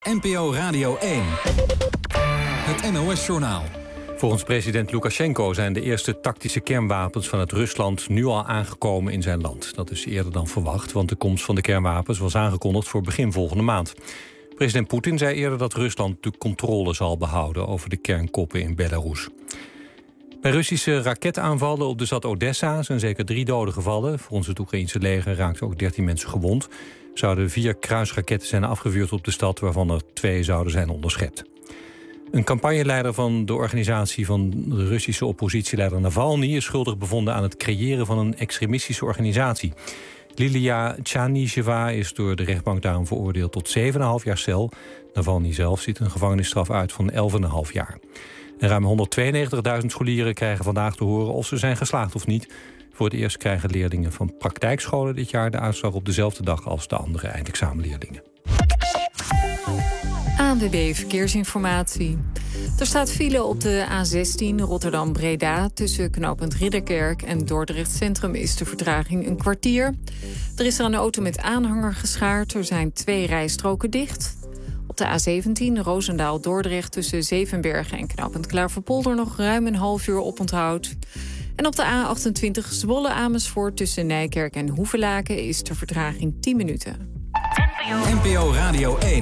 NPO Radio 1. Het NOS-journaal. Volgens president Lukasjenko zijn de eerste tactische kernwapens vanuit Rusland nu al aangekomen in zijn land. Dat is eerder dan verwacht, want de komst van de kernwapens was aangekondigd voor begin volgende maand. President Poetin zei eerder dat Rusland de controle zal behouden over de kernkoppen in Belarus. Bij Russische raketaanvallen op de stad Odessa zijn zeker 3 doden gevallen. Volgens het Oekraïense leger raakten ook 13 mensen gewond. Er zouden 4 kruisraketten zijn afgevuurd op de stad, waarvan er 2 zouden zijn onderschept. Een campagneleider van de organisatie van de Russische oppositieleider Navalny is schuldig bevonden aan het creëren van een extremistische organisatie. Lilia Tjanisheva is door de rechtbank daarom veroordeeld tot 7,5 jaar cel. Navalny zelf ziet een gevangenisstraf uit van 11,5 jaar. En ruim 192.000 scholieren krijgen vandaag te horen of ze zijn geslaagd of niet. Voor het eerst krijgen leerlingen van praktijkscholen dit jaar de uitslag op dezelfde dag als de andere eindexamenleerlingen. ANWB Verkeersinformatie. Er staat file op de A16 Rotterdam-Breda. Tussen knooppunt Ridderkerk en Dordrecht Centrum is de vertraging een kwartier. Er is er een auto met aanhanger geschaard. Er zijn 2 rijstroken dicht. Op de A17 Roosendaal-Dordrecht tussen Zevenbergen en knooppunt Klaverpolder nog ruim een half uur oponthoud. En op de A28 Zwolle-Amersfoort tussen Nijkerk en Hoevelaken is de vertraging 10 minuten. NPO Radio 1.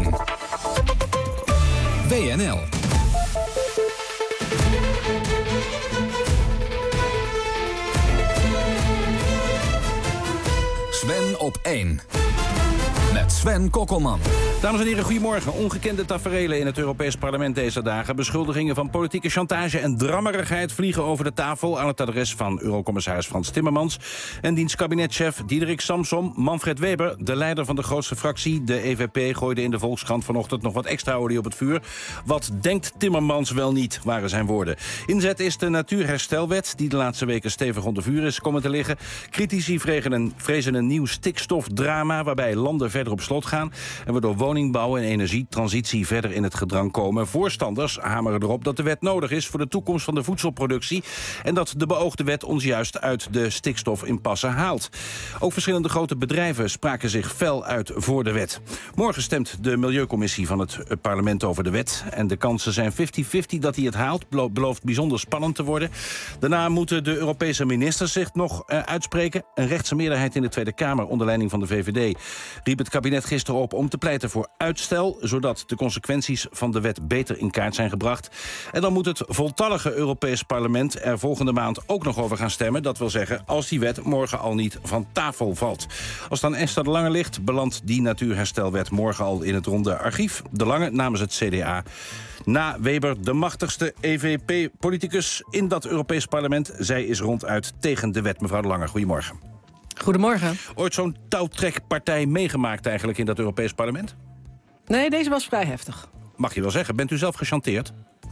WNL. Sven op 1. Met Sven Kokkelman. Dames en heren, goedemorgen. Ongekende taferelen in het Europees Parlement deze dagen. Beschuldigingen van politieke chantage en drammerigheid vliegen over de tafel aan het adres van Eurocommissaris Frans Timmermans en diens kabinetchef Diederik Samsom. Manfred Weber, de leider van de grootste fractie, de EVP, gooide in de Volkskrant vanochtend nog wat extra olie op het vuur. Wat denkt Timmermans wel niet, waren zijn woorden. Inzet is de Natuurherstelwet, die de laatste weken stevig onder vuur is komen te liggen. Critici vrezen een nieuw stikstofdrama waarbij landen verder op slot gaan en waardoor woningbouw en energietransitie verder in het gedrang komen. Voorstanders hameren erop dat de wet nodig is voor de toekomst van de voedselproductie en dat de beoogde wet ons juist uit de stikstofimpasse haalt. Ook verschillende grote bedrijven spraken zich fel uit voor de wet. Morgen stemt de Milieucommissie van het parlement over de wet en de kansen zijn 50-50 dat hij het haalt. Belooft bijzonder spannend te worden. Daarna moeten de Europese ministers zich nog uitspreken. Een rechtse meerderheid in de Tweede Kamer onder leiding van de VVD riep het kabinet gisteren op om te pleiten voor uitstel, zodat de consequenties van de wet beter in kaart zijn gebracht. En dan moet het voltallige Europees Parlement er volgende maand ook nog over gaan stemmen. Dat wil zeggen, als die wet morgen al niet van tafel valt. Als dan Esther de Lange ligt, belandt die natuurherstelwet morgen al in het ronde archief. De Lange namens het CDA. Na Weber de machtigste EVP-politicus in dat Europees Parlement. Zij is ronduit tegen de wet. Mevrouw de Lange, goedemorgen. Goedemorgen. Ooit zo'n touwtrekpartij meegemaakt eigenlijk in dat Europees Parlement? Nee, deze was vrij heftig. Mag je wel zeggen. Bent u zelf gechanteerd?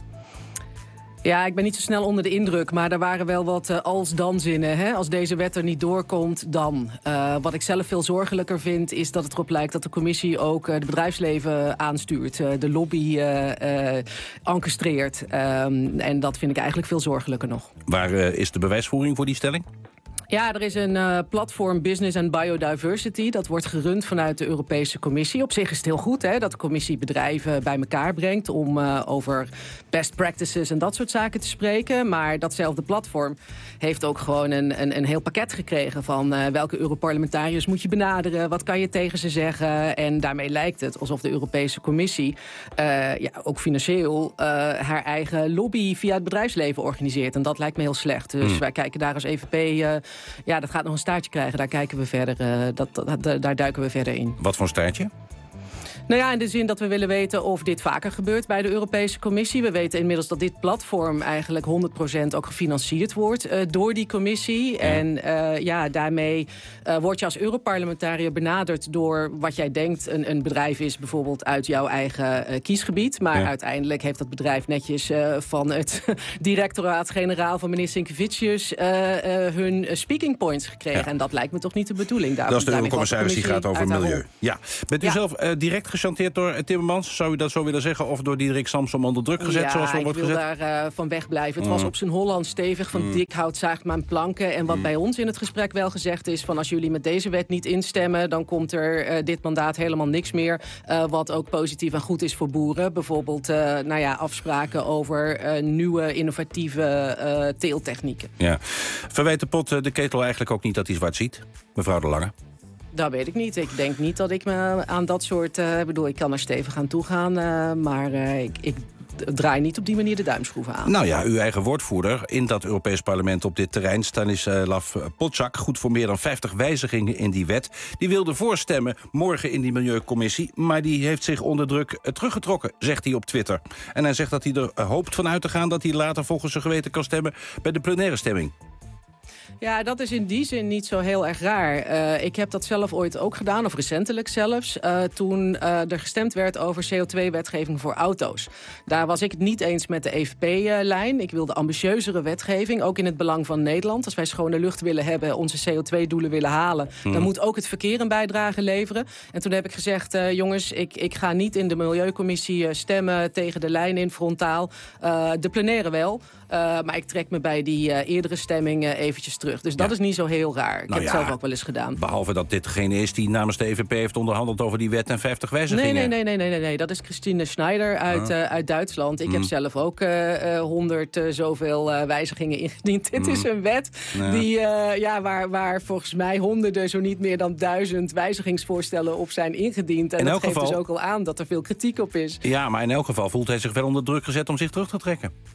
Ja, ik ben niet zo snel onder de indruk, maar er waren wel wat als-dan-zinnen. Hè? Als deze wet er niet doorkomt, dan. Wat ik zelf veel zorgelijker vind, is dat het erop lijkt dat de commissie ook het bedrijfsleven aanstuurt. De lobby encastreert. En dat vind ik eigenlijk veel zorgelijker nog. Waar is de bewijsvoering voor die stelling? Ja, er is een platform Business and Biodiversity. Dat wordt gerund vanuit de Europese Commissie. Op zich is het heel goed hè, dat de commissie bedrijven bij elkaar brengt om over best practices en dat soort zaken te spreken. Maar datzelfde platform heeft ook gewoon een heel pakket gekregen van welke Europarlementariërs moet je benaderen, wat kan je tegen ze zeggen. En daarmee lijkt het alsof de Europese Commissie ook financieel haar eigen lobby via het bedrijfsleven organiseert. En dat lijkt me heel slecht. Dus wij kijken daar als EVP... dat gaat nog een staartje krijgen. Daar kijken we verder. Daar duiken we verder in. Wat voor een staartje? Nou ja, in de zin dat we willen weten of dit vaker gebeurt bij de Europese Commissie. We weten inmiddels dat dit platform eigenlijk 100% ook gefinancierd wordt door die commissie. Ja. En daarmee word je als Europarlementariër benaderd door wat jij denkt een bedrijf is, bijvoorbeeld uit jouw eigen kiesgebied. Maar uiteindelijk heeft dat bedrijf netjes van het directoraat-generaal van meneer Sinkevicius hun speaking points gekregen. Ja. En dat lijkt me toch niet de bedoeling. Dat is de Eurocommissaris die gaat over milieu. Ja. Bent u zelf direct gechanteerd door Timmermans? Zou u dat zo willen zeggen? Of door Diederik Samsom onder druk gezet, zoals er wordt gezet? Ja, ik wil daar van wegblijven. Het was op zijn Holland stevig, van dik hout zaagt mijn planken. En wat bij ons in het gesprek wel gezegd is, van als jullie met deze wet niet instemmen, dan komt er dit mandaat helemaal niks meer. Wat ook positief en goed is voor boeren. Bijvoorbeeld afspraken over nieuwe innovatieve teeltechnieken. Ja. Verwijt de pot de ketel eigenlijk ook niet dat hij zwart ziet, mevrouw De Lange? Dat weet ik niet. Ik denk niet dat ik me aan dat soort... ik kan er stevig aan toe gaan, maar ik draai niet op die manier de duimschroeven aan. Nou ja, uw eigen woordvoerder in dat Europees Parlement op dit terrein, Stanislav Polčák, goed voor meer dan 50 wijzigingen in die wet. Die wilde voorstemmen morgen in die Milieucommissie, maar die heeft zich onder druk teruggetrokken, zegt hij op Twitter. En hij zegt dat hij er hoopt van uit te gaan dat hij later volgens zijn geweten kan stemmen bij de plenaire stemming. Ja, dat is in die zin niet zo heel erg raar. Ik heb dat zelf ooit ook gedaan, of recentelijk zelfs, toen er gestemd werd over CO2-wetgeving voor auto's. Daar was ik het niet eens met de EVP-lijn. Ik wilde ambitieuzere wetgeving, ook in het belang van Nederland. Als wij schone lucht willen hebben, onze CO2-doelen willen halen, dan moet ook het verkeer een bijdrage leveren. En toen heb ik gezegd, jongens, ik ga niet in de Milieucommissie stemmen tegen de lijn in frontaal. De plenaire wel. Maar ik trek me bij die eerdere stemming eventjes terug. Dus dat is niet zo heel raar. Ik heb het zelf ook wel eens gedaan. Behalve dat dit degene is die namens de EVP heeft onderhandeld over die wet en 50 wijzigingen. Nee. Dat is Christine Schneider uit Duitsland. Ik heb zelf ook 100 zoveel wijzigingen ingediend. Dit is een wet die, waar volgens mij honderden, zo niet meer dan 1000 wijzigingsvoorstellen op zijn ingediend. En dat geeft dus ook al aan dat er veel kritiek op is. Ja, maar in elk geval voelt hij zich wel onder druk gezet om zich terug te trekken.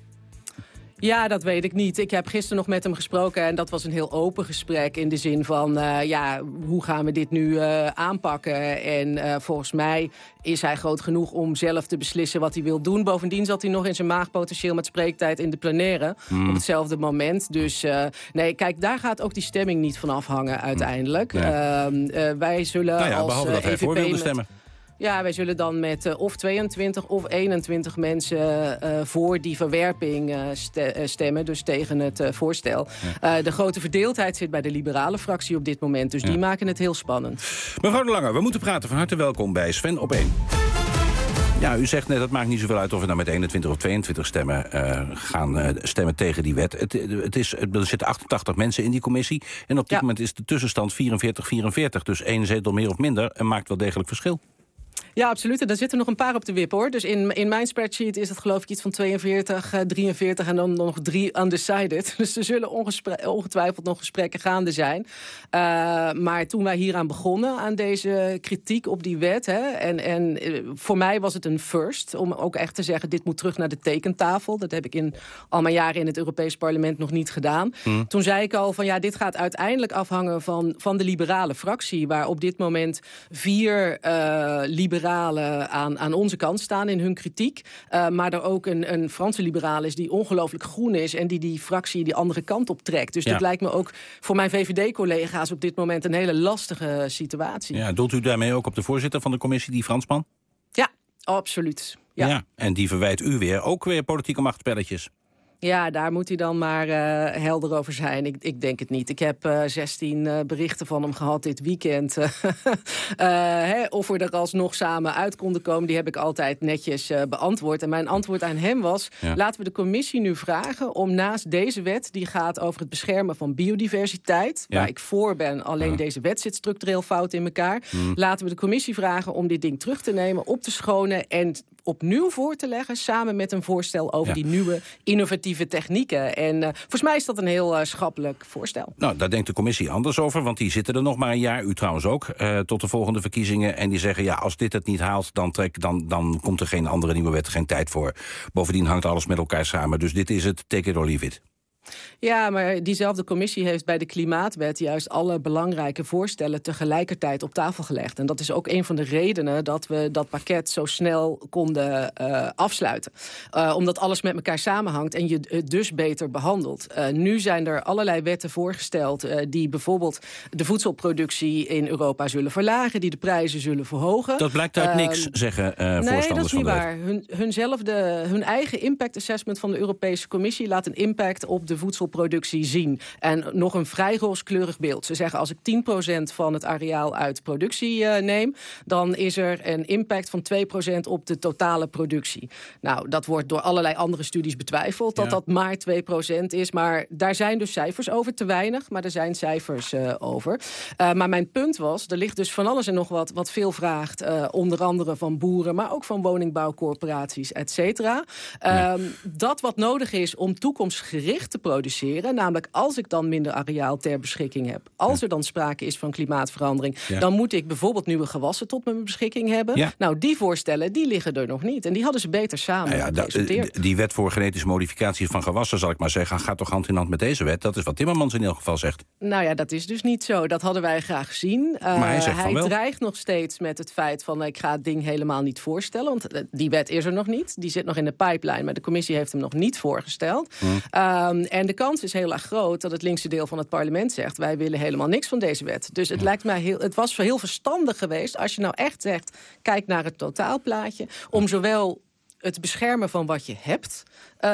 Ja, dat weet ik niet. Ik heb gisteren nog met hem gesproken en dat was een heel open gesprek in de zin van, hoe gaan we dit nu aanpakken? En volgens mij is hij groot genoeg om zelf te beslissen wat hij wil doen. Bovendien zat hij nog in zijn maagpotentieel met spreektijd in de plenaire op hetzelfde moment. Dus kijk, daar gaat ook die stemming niet van afhangen uiteindelijk. Nee. Wij zullen behalve dat hij voor wilde stemmen. Ja, wij zullen dan met of 22 of 21 mensen voor die verwerping stemmen. Dus tegen het voorstel. Ja. De grote verdeeldheid zit bij de liberale fractie op dit moment. Dus die maken het heel spannend. Mevrouw De Lange, we moeten praten. Van harte welkom bij Sven op 1. Ja, u zegt net, het maakt niet zoveel uit of we nou met 21 of 22 stemmen gaan stemmen tegen die wet. Er zitten 88 mensen in die commissie. En op dit moment is de tussenstand 44-44. Dus 1 zetel meer of minder en maakt wel degelijk verschil. Ja, absoluut. En daar zitten nog een paar op de wip, hoor. Dus in mijn spreadsheet is het geloof ik iets van 42, 43 en dan nog 3 undecided. Dus er zullen ongetwijfeld nog gesprekken gaande zijn. Maar toen wij hieraan begonnen, aan deze kritiek op die wet, en voor mij was het een first, om ook echt te zeggen, dit moet terug naar de tekentafel. Dat heb ik in al mijn jaren in het Europees Parlement nog niet gedaan. Toen zei ik al van, dit gaat uiteindelijk afhangen van de liberale fractie, waar op dit moment 4 liberalen aan onze kant staan in hun kritiek. Maar er ook een Franse liberaal is die ongelooflijk groen is en die fractie die andere kant op trekt. Dus dit lijkt me ook voor mijn VVD-collega's op dit moment een hele lastige situatie. Ja, doelt u daarmee ook op de voorzitter van de commissie, die Fransman? Ja, absoluut. Ja, en die verwijt u ook weer politieke machtspelletjes. Ja, daar moet hij dan maar helder over zijn. Ik denk het niet. Ik heb 16 berichten van hem gehad dit weekend. Of we er alsnog samen uit konden komen, die heb ik altijd netjes beantwoord. En mijn antwoord aan hem was, laten we de commissie nu vragen om naast deze wet, die gaat over het beschermen van biodiversiteit, waar ik voor ben, alleen deze wet zit structureel fout in elkaar. Laten we de commissie vragen om dit ding terug te nemen, op te schonen en opnieuw voor te leggen, samen met een voorstel over die nieuwe innovatieve technieken. En volgens mij is dat een heel schappelijk voorstel. Nou, daar denkt de commissie anders over, want die zitten er nog maar een jaar, u trouwens ook, tot de volgende verkiezingen. En die zeggen, als dit het niet haalt, dan komt er geen andere nieuwe wet, geen tijd voor. Bovendien hangt alles met elkaar samen. Dus dit is het, take it or leave it. Ja, maar diezelfde commissie heeft bij de Klimaatwet juist alle belangrijke voorstellen tegelijkertijd op tafel gelegd. En dat is ook een van de redenen dat we dat pakket zo snel konden afsluiten. Omdat alles met elkaar samenhangt en je het dus beter behandelt. Nu zijn er allerlei wetten voorgesteld die bijvoorbeeld de voedselproductie in Europa zullen verlagen, die de prijzen zullen verhogen. Dat blijkt uit niks, zeggen voorstanders van de wet. Nee, dat is niet waar. Hun eigen impact assessment van de Europese Commissie laat een impact op de voedselproductie zien. En nog een vrij rooskleurig beeld. Ze zeggen, als ik 10% van het areaal uit productie neem, dan is er een impact van 2% op de totale productie. Nou, dat wordt door allerlei andere studies betwijfeld, dat maar 2% is. Maar daar zijn dus cijfers over, te weinig, maar er zijn cijfers over. Maar mijn punt was, er ligt dus van alles en nog wat veel vraagt, onder andere van boeren, maar ook van woningbouwcorporaties, et cetera. Dat wat nodig is om toekomstgericht te produceren, namelijk als ik dan minder areaal ter beschikking heb, als er dan sprake is van klimaatverandering, dan moet ik bijvoorbeeld nieuwe gewassen tot mijn beschikking hebben. Ja. Nou, die voorstellen, die liggen er nog niet. En die hadden ze beter samen gepresenteerd. Die wet voor genetische modificatie van gewassen, zal ik maar zeggen, gaat toch hand in hand met deze wet? Dat is wat Timmermans in ieder geval zegt. Nou ja, dat is dus niet zo. Dat hadden wij graag gezien. Maar hij dreigt nog steeds met het feit van, ik ga het ding helemaal niet voorstellen. Want die wet is er nog niet. Die zit nog in de pipeline, maar de commissie heeft hem nog niet voorgesteld. En de kans is heel erg groot dat het linkse deel van het parlement zegt, wij willen helemaal niks van deze wet. Dus het lijkt mij het was heel verstandig geweest als je nou echt zegt, kijk naar het totaalplaatje, om zowel het beschermen van wat je hebt,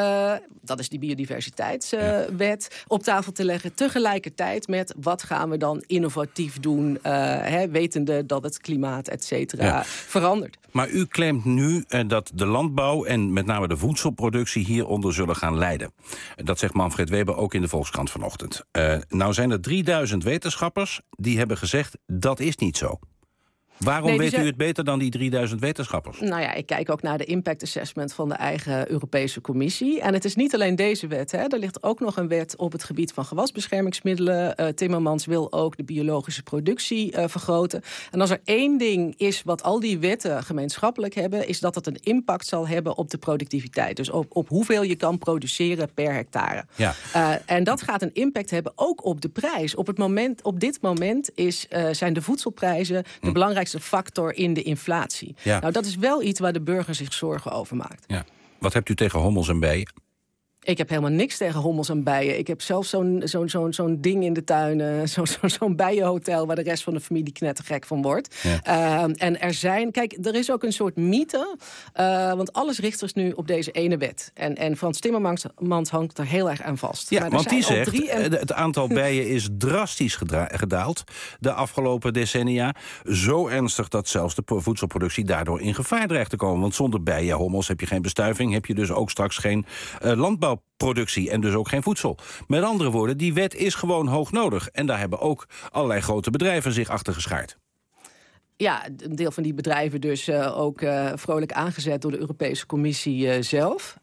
dat is die biodiversiteitswet, op tafel te leggen, tegelijkertijd met wat gaan we dan innovatief doen, wetende dat het klimaat, et cetera, verandert. Maar u claimt nu dat de landbouw en met name de voedselproductie hieronder zullen gaan lijden. Dat zegt Manfred Weber ook in de Volkskrant vanochtend. Nou zijn er 3000 wetenschappers die hebben gezegd, dat is niet zo. Waarom weet u het beter dan die 3000 wetenschappers? Nou ja, ik kijk ook naar de impact assessment van de eigen Europese Commissie. En het is niet alleen deze wet. Er ligt ook nog een wet op het gebied van gewasbeschermingsmiddelen. Timmermans wil ook de biologische productie vergroten. En als er één ding is wat al die wetten gemeenschappelijk hebben, is dat het een impact zal hebben op de productiviteit. Dus op hoeveel je kan produceren per hectare. Ja. En dat gaat een impact hebben ook op de prijs. Op dit moment zijn de voedselprijzen de belangrijkste factor in de inflatie. Ja. Nou, dat is wel iets waar de burger zich zorgen over maakt. Ja. Wat hebt u tegen hommels en bijen? Ik heb helemaal niks tegen hommels en bijen. Ik heb zelfs zo'n ding in de tuin, zo'n bijenhotel waar de rest van de familie knettergek van wordt. Ja. En er is ook een soort mythe, want alles richt zich nu op deze ene wet. En Frans Timmermans hangt er heel erg aan vast. Ja, want die zegt, het aantal bijen is drastisch gedaald de afgelopen decennia. Zo ernstig dat zelfs de voedselproductie daardoor in gevaar dreigt te komen. Want zonder bijen, hommels, heb je geen bestuiving, heb je dus ook straks geen landbouwproductie en dus ook geen voedsel. Met andere woorden, die wet is gewoon hoog nodig. En daar hebben ook allerlei grote bedrijven zich achter geschaard. Ja, een deel van die bedrijven dus ook vrolijk aangezet door de Europese Commissie zelf.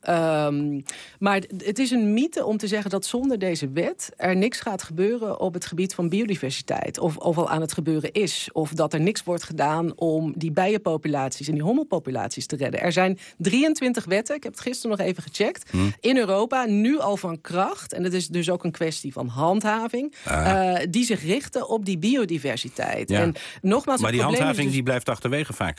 Maar het is een mythe om te zeggen dat zonder deze wet er niks gaat gebeuren op het gebied van biodiversiteit. Of al aan het gebeuren is. Of dat er niks wordt gedaan om die bijenpopulaties en die hommelpopulaties te redden. Er zijn 23 wetten, ik heb het gisteren nog even gecheckt, in Europa nu al van kracht. En het is dus ook een kwestie van handhaving. Die zich richten op die biodiversiteit. Ja. En nogmaals, maar die handhaving die blijft achterwege vaak.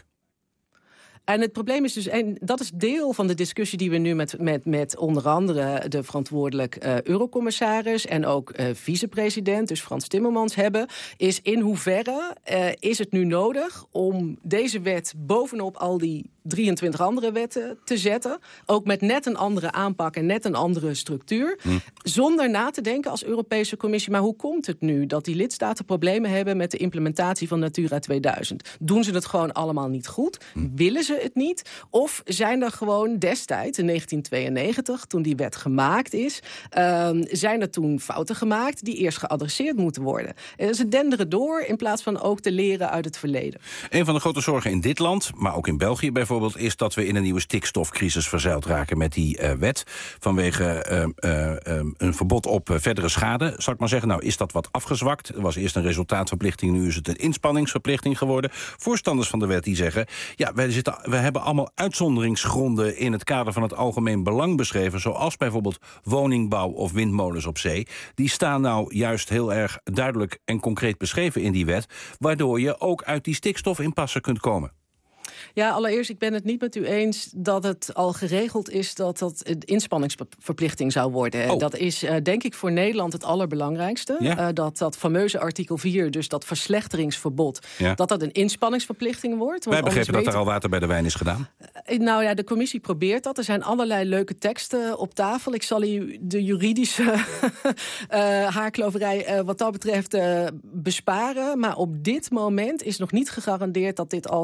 En het probleem is dus, en dat is deel van de discussie die we nu met onder andere de verantwoordelijk eurocommissaris en ook vicepresident, dus Frans Timmermans, hebben, is in hoeverre is het nu nodig om deze wet bovenop al die 23 andere wetten te zetten. Ook met net een andere aanpak en net een andere structuur. Zonder na te denken als Europese Commissie, maar hoe komt het nu dat die lidstaten problemen hebben met de implementatie van Natura 2000? Doen ze het gewoon allemaal niet goed? Willen ze het niet? Of zijn er gewoon destijds, in 1992, toen die wet gemaakt is, zijn er toen fouten gemaakt die eerst geadresseerd moeten worden? Ze denderen door in plaats van ook te leren uit het verleden. Een van de grote zorgen in dit land, maar ook in België bijvoorbeeld, is dat we in een nieuwe stikstofcrisis verzeild raken met die wet. Vanwege een verbod op verdere schade. Zal ik maar zeggen, nou is dat wat afgezwakt. Er was eerst een resultaatverplichting, nu is het een inspanningsverplichting geworden. Voorstanders van de wet die zeggen, ja, we hebben allemaal uitzonderingsgronden in het kader van het algemeen belang beschreven, zoals bijvoorbeeld woningbouw of windmolens op zee. Die staan nou juist heel erg duidelijk en concreet beschreven in die wet, waardoor je ook uit die stikstofimpasse kunt komen. Ja, allereerst, ik ben het niet met u eens dat het al geregeld is dat dat een inspanningsverplichting zou worden. Oh. Dat is denk ik voor Nederland het allerbelangrijkste. Ja? Dat fameuze artikel 4, dus dat verslechteringsverbod, dat een inspanningsverplichting wordt. Wij begrepen dat er al water bij de wijn is gedaan. Nou ja, de commissie probeert dat. Er zijn allerlei leuke teksten op tafel. Ik zal u de juridische haarkloverij wat dat betreft besparen. Maar op dit moment is nog niet gegarandeerd dat dit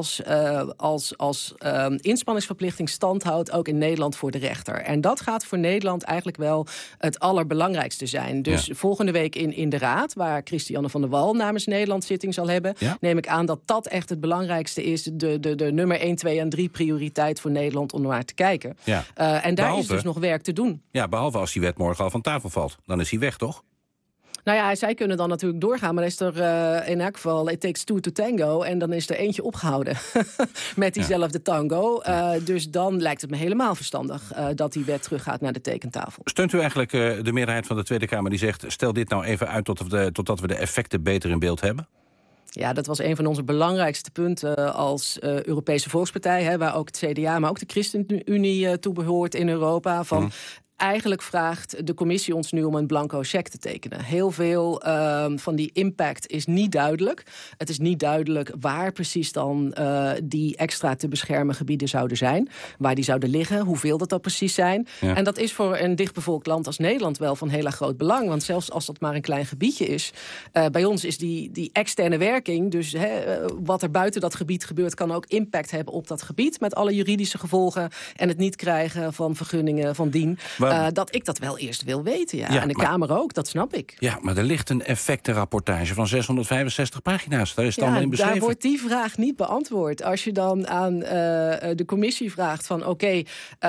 als inspanningsverplichting standhoudt, ook in Nederland voor de rechter. En dat gaat voor Nederland eigenlijk wel het allerbelangrijkste zijn. Dus volgende week in de Raad, waar Christiane van der Wal namens Nederland zitting zal hebben, neem ik aan dat dat echt het belangrijkste is, de nummer 1, 2 en 3 prioriteit voor Nederland om naar te kijken. Ja. En daar is dus nog werk te doen. Ja, behalve als die wet morgen al van tafel valt. Dan is hij weg, toch? Nou ja, zij kunnen dan natuurlijk doorgaan, maar dan is er in elk geval it takes two to tango en dan is er eentje opgehouden met diezelfde tango. Dus dan lijkt het me helemaal verstandig dat die wet teruggaat naar de tekentafel. Steunt u eigenlijk de meerderheid van de Tweede Kamer die zegt, stel dit nou even uit totdat we de effecten beter in beeld hebben? Ja, dat was een van onze belangrijkste punten als Europese Volkspartij, waar ook het CDA, maar ook de ChristenUnie toe behoort in Europa. Eigenlijk vraagt de commissie ons nu om een blanco cheque te tekenen. Heel veel van die impact is niet duidelijk. Het is niet duidelijk waar precies dan die extra te beschermen gebieden zouden zijn. Waar die zouden liggen, hoeveel dat precies zijn. Ja. En dat is voor een dichtbevolkt land als Nederland wel van heel erg groot belang. Want zelfs als dat maar een klein gebiedje is, bij ons is die externe werking, dus wat er buiten dat gebied gebeurt, kan ook impact hebben op dat gebied. Met alle juridische gevolgen en het niet krijgen van vergunningen van dien. Dat ik dat wel eerst wil weten, ja. En de Kamer ook, dat snap ik. Ja, maar er ligt een effectenrapportage van 665 pagina's. Daar is het allemaal in beschreven. Daar wordt die vraag niet beantwoord. Als je dan aan de commissie vraagt van oké,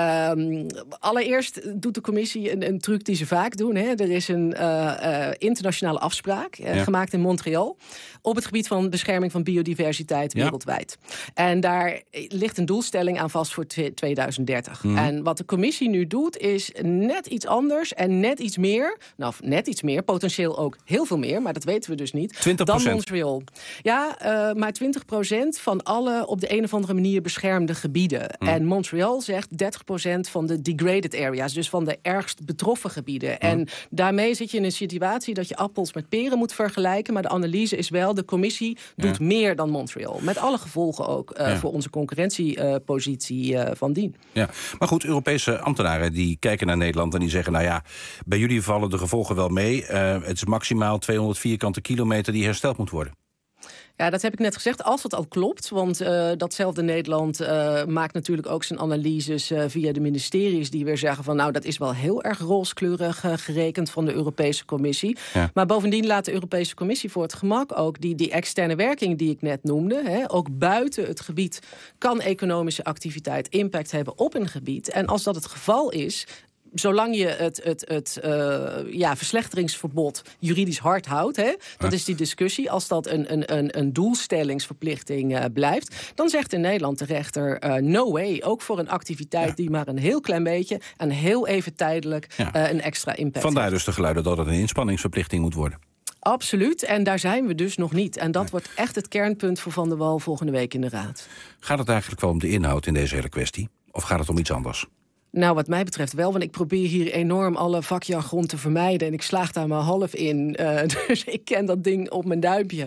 allereerst doet de commissie een truc die ze vaak doen. Hè. Er is een internationale afspraak gemaakt in Montreal op het gebied van bescherming van biodiversiteit wereldwijd. En daar ligt een doelstelling aan vast voor 2030. En wat de commissie nu doet is net iets anders en net iets meer. Nou, net iets meer, potentieel ook heel veel meer, maar dat weten we dus niet. 20%. Dan Montreal. Ja, maar 20% van alle op de een of andere manier beschermde gebieden. En Montreal zegt 30% van de degraded areas, dus van de ergst betroffen gebieden. En daarmee zit je in een situatie dat je appels met peren moet vergelijken, maar de analyse is wel, de commissie doet meer dan Montreal. Met alle gevolgen ook voor onze concurrentiepositie van dien. Ja, maar goed, Europese ambtenaren die kijken naar Nederland en die zeggen, nou ja, bij jullie vallen de gevolgen wel mee. Het is maximaal 200 vierkante kilometer die hersteld moet worden. Ja, dat heb ik net gezegd, als het al klopt. Want datzelfde Nederland maakt natuurlijk ook zijn analyses via de ministeries die weer zeggen van nou, dat is wel heel erg rooskleurig gerekend van de Europese Commissie. Ja. Maar bovendien laat de Europese Commissie voor het gemak ook die externe werking die ik net noemde, ook buiten het gebied kan economische activiteit impact hebben op een gebied. En als dat het geval is, zolang je het verslechteringsverbod juridisch hard houdt, dat is die discussie. Als dat een doelstellingsverplichting blijft, dan zegt in Nederland de rechter no way. Ook voor een activiteit die maar een heel klein beetje en heel even tijdelijk een extra impact Vandaar heeft. Dus de geluiden dat het een inspanningsverplichting moet worden. Absoluut, en daar zijn we dus nog niet. En dat wordt echt het kernpunt voor Van der Wal volgende week in de Raad. Gaat het eigenlijk wel om de inhoud in deze hele kwestie? Of gaat het om iets anders? Nou, wat mij betreft wel, want ik probeer hier enorm alle vakjargon te vermijden. En ik slaag daar maar half in. Dus ik ken dat ding op mijn duimpje.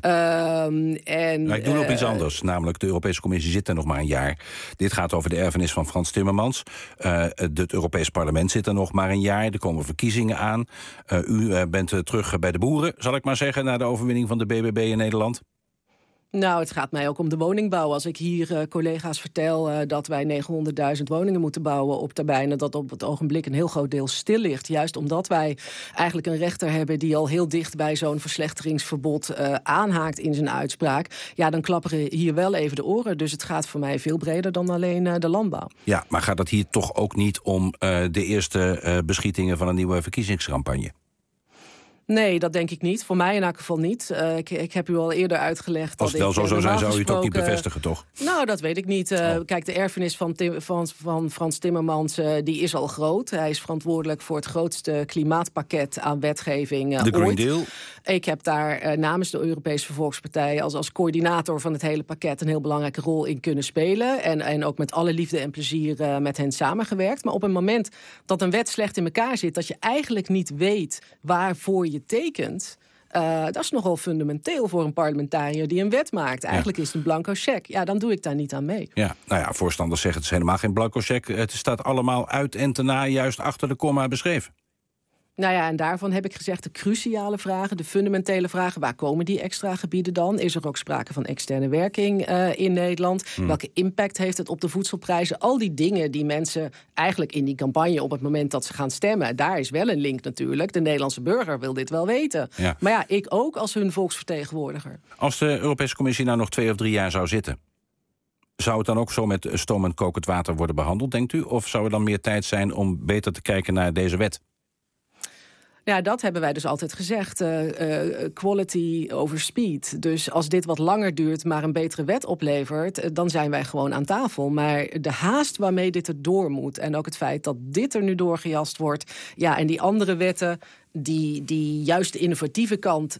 Ik doe op iets anders. Namelijk, de Europese Commissie zit er nog maar een jaar. Dit gaat over de erfenis van Frans Timmermans. Het Europees Parlement zit er nog maar een jaar. Er komen verkiezingen aan. U bent terug bij de boeren, zal ik maar zeggen, na de overwinning van de BBB in Nederland. Nou, het gaat mij ook om de woningbouw. Als ik hier collega's vertel dat wij 900.000 woningen moeten bouwen op termijn, en dat op het ogenblik een heel groot deel stil ligt, juist omdat wij eigenlijk een rechter hebben die al heel dicht bij zo'n verslechteringsverbod aanhaakt in zijn uitspraak, ja, dan klapperen hier wel even de oren. Dus het gaat voor mij veel breder dan alleen de landbouw. Ja, maar gaat het hier toch ook niet om de eerste beschietingen van een nieuwe verkiezingscampagne? Nee, dat denk ik niet. Voor mij in elk geval niet. Ik heb u al eerder uitgelegd... Als het wel zo zou zijn, zou u het ook niet bevestigen, toch? Nou, dat weet ik niet. Kijk, de erfenis van Frans Timmermans die is al groot. Hij is verantwoordelijk voor het grootste klimaatpakket aan wetgeving de Green Deal. Ik heb daar namens de Europese Volkspartij... als coördinator van het hele pakket een heel belangrijke rol in kunnen spelen. En ook met alle liefde en plezier met hen samengewerkt. Maar op een moment dat een wet slecht in elkaar zit... dat je eigenlijk niet weet waarvoor je tekent... dat is nogal fundamenteel voor een parlementariër die een wet maakt. Eigenlijk is het een blanco cheque. Ja, dan doe ik daar niet aan mee. Ja, nou ja, voorstanders zeggen het is helemaal geen blanco cheque. Het staat allemaal uit en te na juist achter de komma beschreven. Nou ja, en daarvan heb ik gezegd de cruciale vragen, de fundamentele vragen. Waar komen die extra gebieden dan? Is er ook sprake van externe werking in Nederland? Welke impact heeft het op de voedselprijzen? Al die dingen die mensen eigenlijk in die campagne op het moment dat ze gaan stemmen... daar is wel een link natuurlijk. De Nederlandse burger wil dit wel weten. Ja. Maar ja, ik ook als hun volksvertegenwoordiger. Als de Europese Commissie nou nog 2 of 3 jaar zou zitten... zou het dan ook zo met stomend kokend water worden behandeld, denkt u? Of zou er dan meer tijd zijn om beter te kijken naar deze wet? Ja, dat hebben wij dus altijd gezegd. Quality over speed. Dus als dit wat langer duurt, maar een betere wet oplevert... dan zijn wij gewoon aan tafel. Maar de haast waarmee dit er door moet... en ook het feit dat dit er nu doorgejast wordt... ja, en die andere wetten... Die juist de innovatieve kant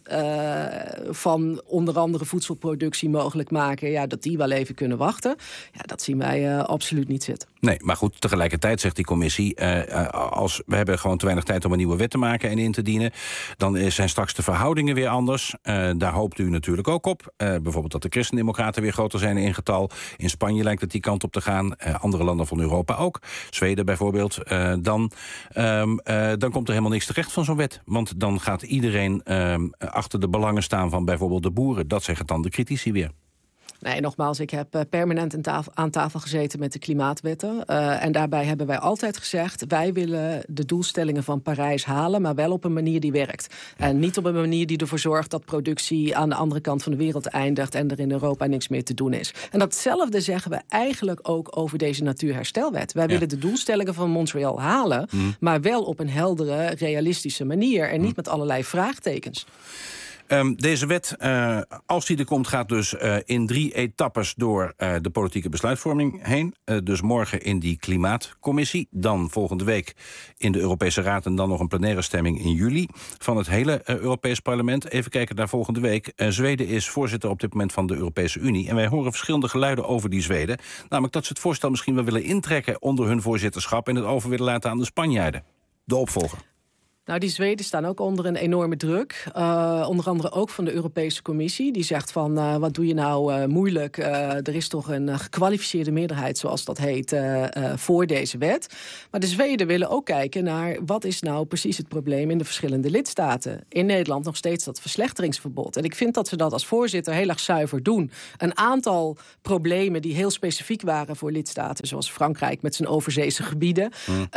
van onder andere voedselproductie mogelijk maken... ja, dat die wel even kunnen wachten. Ja, dat zien wij absoluut niet zitten. Nee, maar goed, tegelijkertijd zegt die commissie... als we hebben gewoon te weinig tijd om een nieuwe wet te maken en in te dienen... dan zijn straks de verhoudingen weer anders. Daar hoopt u natuurlijk ook op. Bijvoorbeeld dat de christendemocraten weer groter zijn in getal. In Spanje lijkt het die kant op te gaan. Andere landen van Europa ook. Zweden bijvoorbeeld. Dan komt er helemaal niks terecht van zo'n wet. Want dan gaat iedereen achter de belangen staan van bijvoorbeeld de boeren. Dat zeggen dan de critici weer. Nee, nogmaals, ik heb permanent aan tafel gezeten met de klimaatwetten. En daarbij hebben wij altijd gezegd... wij willen de doelstellingen van Parijs halen... maar wel op een manier die werkt. En niet op een manier die ervoor zorgt... dat productie aan de andere kant van de wereld eindigt... en er in Europa niks meer te doen is. En datzelfde zeggen we eigenlijk ook over deze natuurherstelwet. Wij willen de doelstellingen van Montreal halen... maar wel op een heldere, realistische manier... en niet met allerlei vraagtekens. Deze wet, als die er komt, gaat dus in 3 etappes door de politieke besluitvorming heen. Dus morgen in die klimaatcommissie. Dan volgende week in de Europese Raad en dan nog een plenaire stemming in juli van het hele Europees Parlement. Even kijken naar volgende week. Zweden is voorzitter op dit moment van de Europese Unie. En wij horen verschillende geluiden over die Zweden. Namelijk dat ze het voorstel misschien wel willen intrekken onder hun voorzitterschap en het over willen laten aan de Spanjaarden. De opvolger. Nou, die Zweden staan ook onder een enorme druk. Onder andere ook van de Europese Commissie. Die zegt van, wat doe je nou moeilijk? Er is toch een gekwalificeerde meerderheid, zoals dat heet, voor deze wet. Maar de Zweden willen ook kijken naar... wat is nou precies het probleem in de verschillende lidstaten. In Nederland nog steeds dat verslechteringsverbod. En ik vind dat ze dat als voorzitter heel erg zuiver doen. Een aantal problemen die heel specifiek waren voor lidstaten... zoals Frankrijk met zijn overzeese gebieden...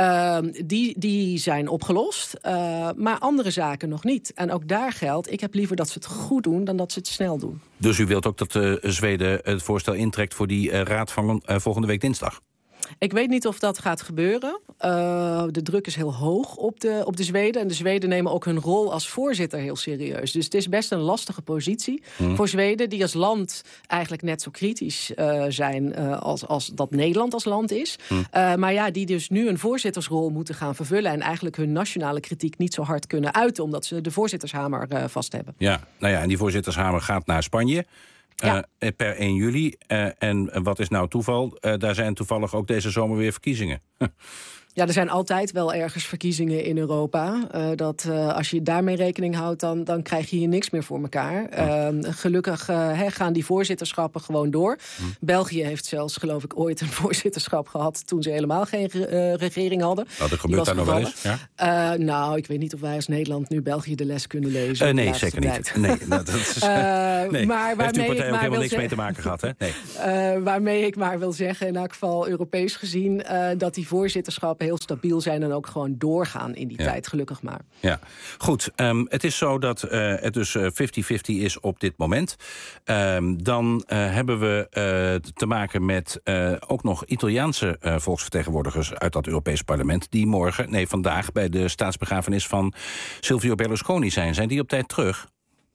die zijn opgelost... maar andere zaken nog niet. En ook daar geldt, ik heb liever dat ze het goed doen... dan dat ze het snel doen. Dus u wilt ook dat Zweden het voorstel intrekt... voor die raad van volgende week dinsdag? Ik weet niet of dat gaat gebeuren. De druk is heel hoog op de Zweden. En de Zweden nemen ook hun rol als voorzitter heel serieus. Dus het is best een lastige positie voor Zweden... die als land eigenlijk net zo kritisch zijn als dat Nederland als land is. Maar ja, die dus nu een voorzittersrol moeten gaan vervullen... en eigenlijk hun nationale kritiek niet zo hard kunnen uiten... omdat ze de voorzittershamer vast hebben. Ja, nou ja, en die voorzittershamer gaat naar Spanje... per 1 juli. En wat is nou toeval? Daar zijn toevallig ook deze zomer weer verkiezingen. Ja, er zijn altijd wel ergens verkiezingen in Europa. Als je daarmee rekening houdt, dan krijg je hier niks meer voor elkaar. Gelukkig gaan die voorzitterschappen gewoon door. België heeft zelfs, geloof ik, ooit een voorzitterschap gehad... toen ze helemaal geen regering hadden. Dat gebeurt daar nog wel eens? Ja? Nou, ik weet niet of wij als Nederland nu België de les kunnen lezen. Nee, zeker niet. Nee, dat is, maar heeft uw partij ook helemaal niks mee te maken gehad, hè? Nee. Waarmee ik maar wil zeggen, in elk geval Europees gezien... dat die voorzitterschappen heel stabiel zijn en ook gewoon doorgaan in die tijd, gelukkig maar. Ja, goed. Het is zo dat het dus 50-50 is op dit moment. Dan hebben we te maken met ook nog Italiaanse volksvertegenwoordigers uit dat Europees Parlement, die vandaag bij de staatsbegrafenis van Silvio Berlusconi zijn. Zijn die op tijd terug?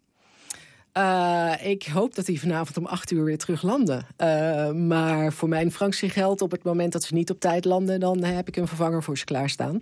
Ik hoop dat die vanavond om 8 uur weer terug landen. Maar voor mijn fractie geldt, op het moment dat ze niet op tijd landen, dan heb ik een vervanger voor ze klaarstaan.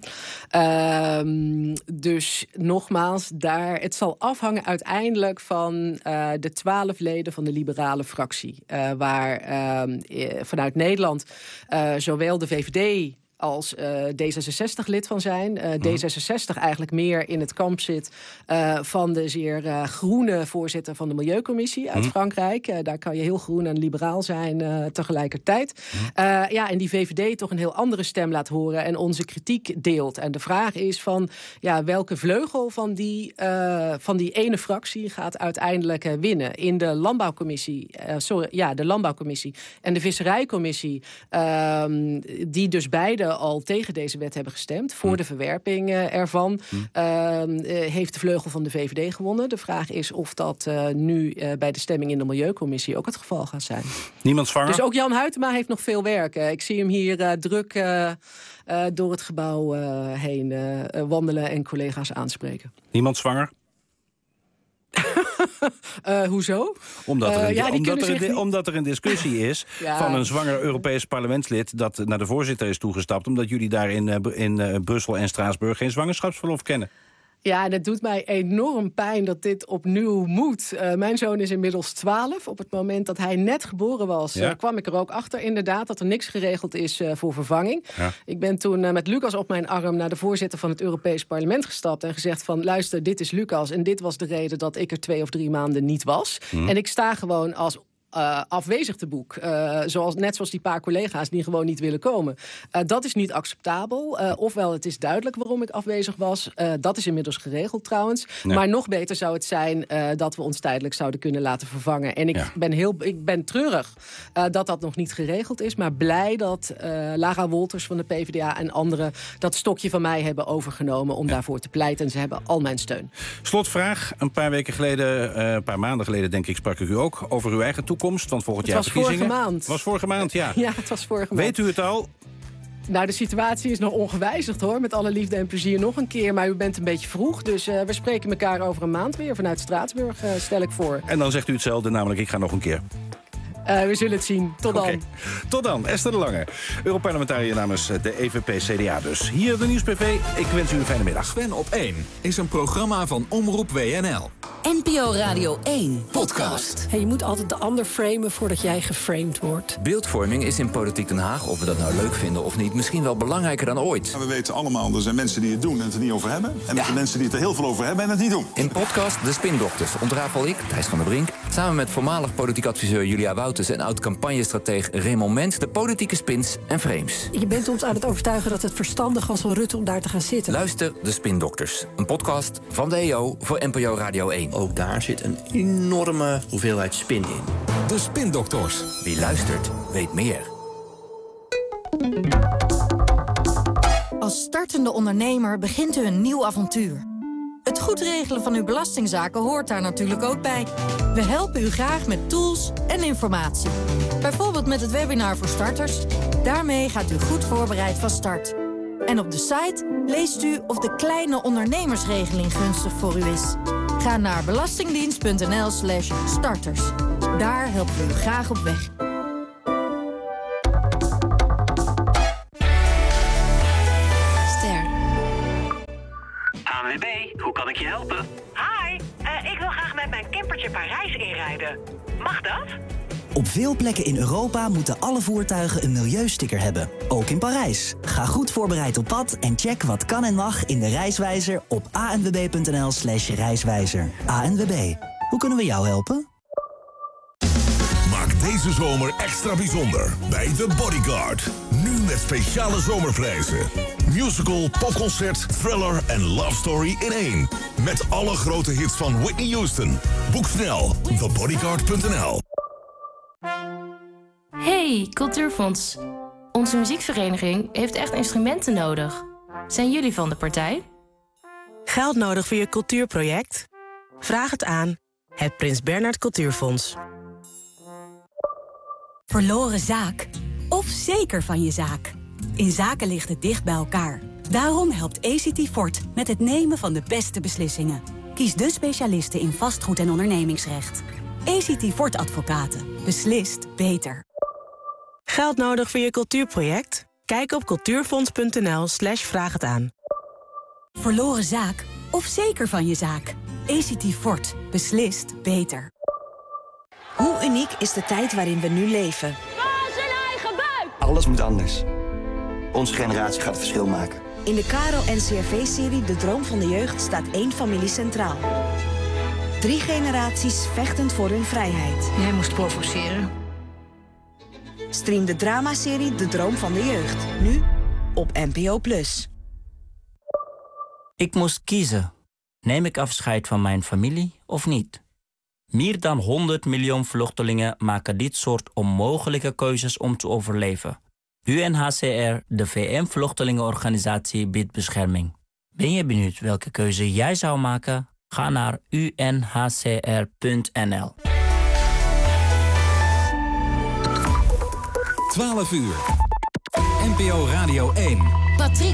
Dus nogmaals, het zal afhangen uiteindelijk van de 12 leden van de liberale fractie. Waar vanuit Nederland zowel de VVD als D66 lid van zijn. D66 eigenlijk meer in het kamp zit van de zeer groene voorzitter van de Milieucommissie uit Frankrijk. Daar kan je heel groen en liberaal zijn tegelijkertijd. En die VVD toch een heel andere stem laat horen en onze kritiek deelt. En de vraag is van welke vleugel van die ene fractie gaat uiteindelijk winnen. In de Landbouwcommissie, de Landbouwcommissie en de Visserijcommissie, die dus beide al tegen deze wet hebben gestemd, voor de verwerping ervan, heeft de vleugel van de VVD gewonnen. De vraag is of dat nu bij de stemming in de Milieucommissie ook het geval gaat zijn. Niemand zwanger? Dus ook Jan Huytema heeft nog veel werk. Ik zie hem hier druk door het gebouw heen wandelen en collega's aanspreken. Niemand zwanger? Hoezo? Omdat er een discussie is van een zwanger Europees parlementslid dat naar de voorzitter is toegestapt, omdat jullie daar in Brussel en Straatsburg geen zwangerschapsverlof kennen. Ja, en het doet mij enorm pijn dat dit opnieuw moet. Mijn zoon is inmiddels 12. Op het moment dat hij net geboren was, kwam ik er ook achter inderdaad dat er niks geregeld is voor vervanging. Ja. Ik ben toen met Lucas op mijn arm naar de voorzitter van het Europees Parlement gestapt en gezegd van, luister, dit is Lucas en dit was de reden dat ik er 2 of 3 maanden niet was. En ik sta gewoon als afwezig te boek. Net zoals die paar collega's die gewoon niet willen komen. Dat is niet acceptabel. Ofwel, het is duidelijk waarom ik afwezig was. Dat is inmiddels geregeld trouwens. Nee. Maar nog beter zou het zijn dat we ons tijdelijk zouden kunnen laten vervangen. En ik ben treurig dat nog niet geregeld is. Maar blij dat Lara Wolters van de PvdA en anderen dat stokje van mij hebben overgenomen om daarvoor te pleiten. En ze hebben al mijn steun. Slotvraag. Een paar maanden geleden denk ik sprak ik u ook over uw eigen toekomst. Want volgend jaar verkiezingen. Vorige maand. Het was vorige maand, ja. Ja, het was vorige maand. Weet u het al? Nou, de situatie is nog ongewijzigd, hoor. Met alle liefde en plezier nog een keer. Maar u bent een beetje vroeg. Dus we spreken elkaar over een maand weer vanuit Straatsburg, stel ik voor. En dan zegt u hetzelfde, namelijk ik ga nog een keer. We zullen het zien. Tot dan. Okay. Tot dan. Esther de Lange, Europarlementariër namens de EVP-CDA dus. Hier de Nieuws-PV. Ik wens u een fijne middag. Sven op 1 is een programma van Omroep WNL. NPO Radio 1 podcast. Hey, je moet altijd de ander framen voordat jij geframed wordt. Beeldvorming is in Politiek Den Haag, of we dat nou leuk vinden of niet, misschien wel belangrijker dan ooit. We weten allemaal, er zijn mensen die het doen en het er niet over hebben. En er zijn mensen die het er heel veel over hebben en het niet doen. In podcast De Spindokters ontrafel ik, Thijs van der Brink, samen met voormalig politiek adviseur Julia Wouters en oud-campagnestratege Raymond Mens, de politieke spins en frames. Je bent ons aan het overtuigen dat het verstandig was van Rutte om daar te gaan zitten. Luister De Spindokters, een podcast van de EO voor NPO Radio 1. Ook daar zit een enorme hoeveelheid spin in. De Spindokters. Wie luistert, weet meer. Als startende ondernemer begint u een nieuw avontuur. Het goed regelen van uw belastingzaken hoort daar natuurlijk ook bij. We helpen u graag met tools en informatie. Bijvoorbeeld met het webinar voor starters. Daarmee gaat u goed voorbereid van start. En op de site leest u of de kleine ondernemersregeling gunstig voor u is. Ga naar belastingdienst.nl/starters. Daar helpen we u graag op weg. ANWB, hoe kan ik je helpen? Hi, ik wil graag met mijn campertje Parijs inrijden. Mag dat? Op veel plekken in Europa moeten alle voertuigen een milieusticker hebben. Ook in Parijs. Ga goed voorbereid op pad en check wat kan en mag in de Reiswijzer op anwb.nl/reiswijzer. ANWB, hoe kunnen we jou helpen? Maak deze zomer extra bijzonder bij The Bodyguard. Nu met speciale zomerprijzen. Musical, popconcert, thriller en love story in één. Met alle grote hits van Whitney Houston. Boek snel thebodyguard.nl. Hey, Cultuurfonds. Onze muziekvereniging heeft echt instrumenten nodig. Zijn jullie van de partij? Geld nodig voor je cultuurproject? Vraag het aan het Prins Bernhard Cultuurfonds. Verloren zaak of zeker van je zaak. In zaken ligt het dicht bij elkaar. Daarom helpt ACT Fort met het nemen van de beste beslissingen. Kies de specialisten in vastgoed en ondernemingsrecht. ACT Fort Advocaten. Beslist beter. Geld nodig voor je cultuurproject? Kijk op cultuurfonds.nl/vraag het aan. Verloren zaak of zeker van je zaak. ACT Fort. Beslist beter. Hoe uniek is de tijd waarin we nu leven? Zijn eigen buik! Alles moet anders. Onze generatie gaat het verschil maken. In de KRO-NCRV-serie De Droom van de Jeugd staat 1 familie centraal. 3 generaties vechtend voor hun vrijheid. Jij moest provoceren. Stream de dramaserie De Droom van de Jeugd. Nu op NPO+. Ik moest kiezen. Neem ik afscheid van mijn familie of niet? Meer dan 100 miljoen vluchtelingen maken dit soort onmogelijke keuzes om te overleven. UNHCR, de VN-vluchtelingenorganisatie, biedt bescherming. Ben je benieuwd welke keuze jij zou maken? Ga naar unhcr.nl. 12 uur. NPO Radio 1. Patrick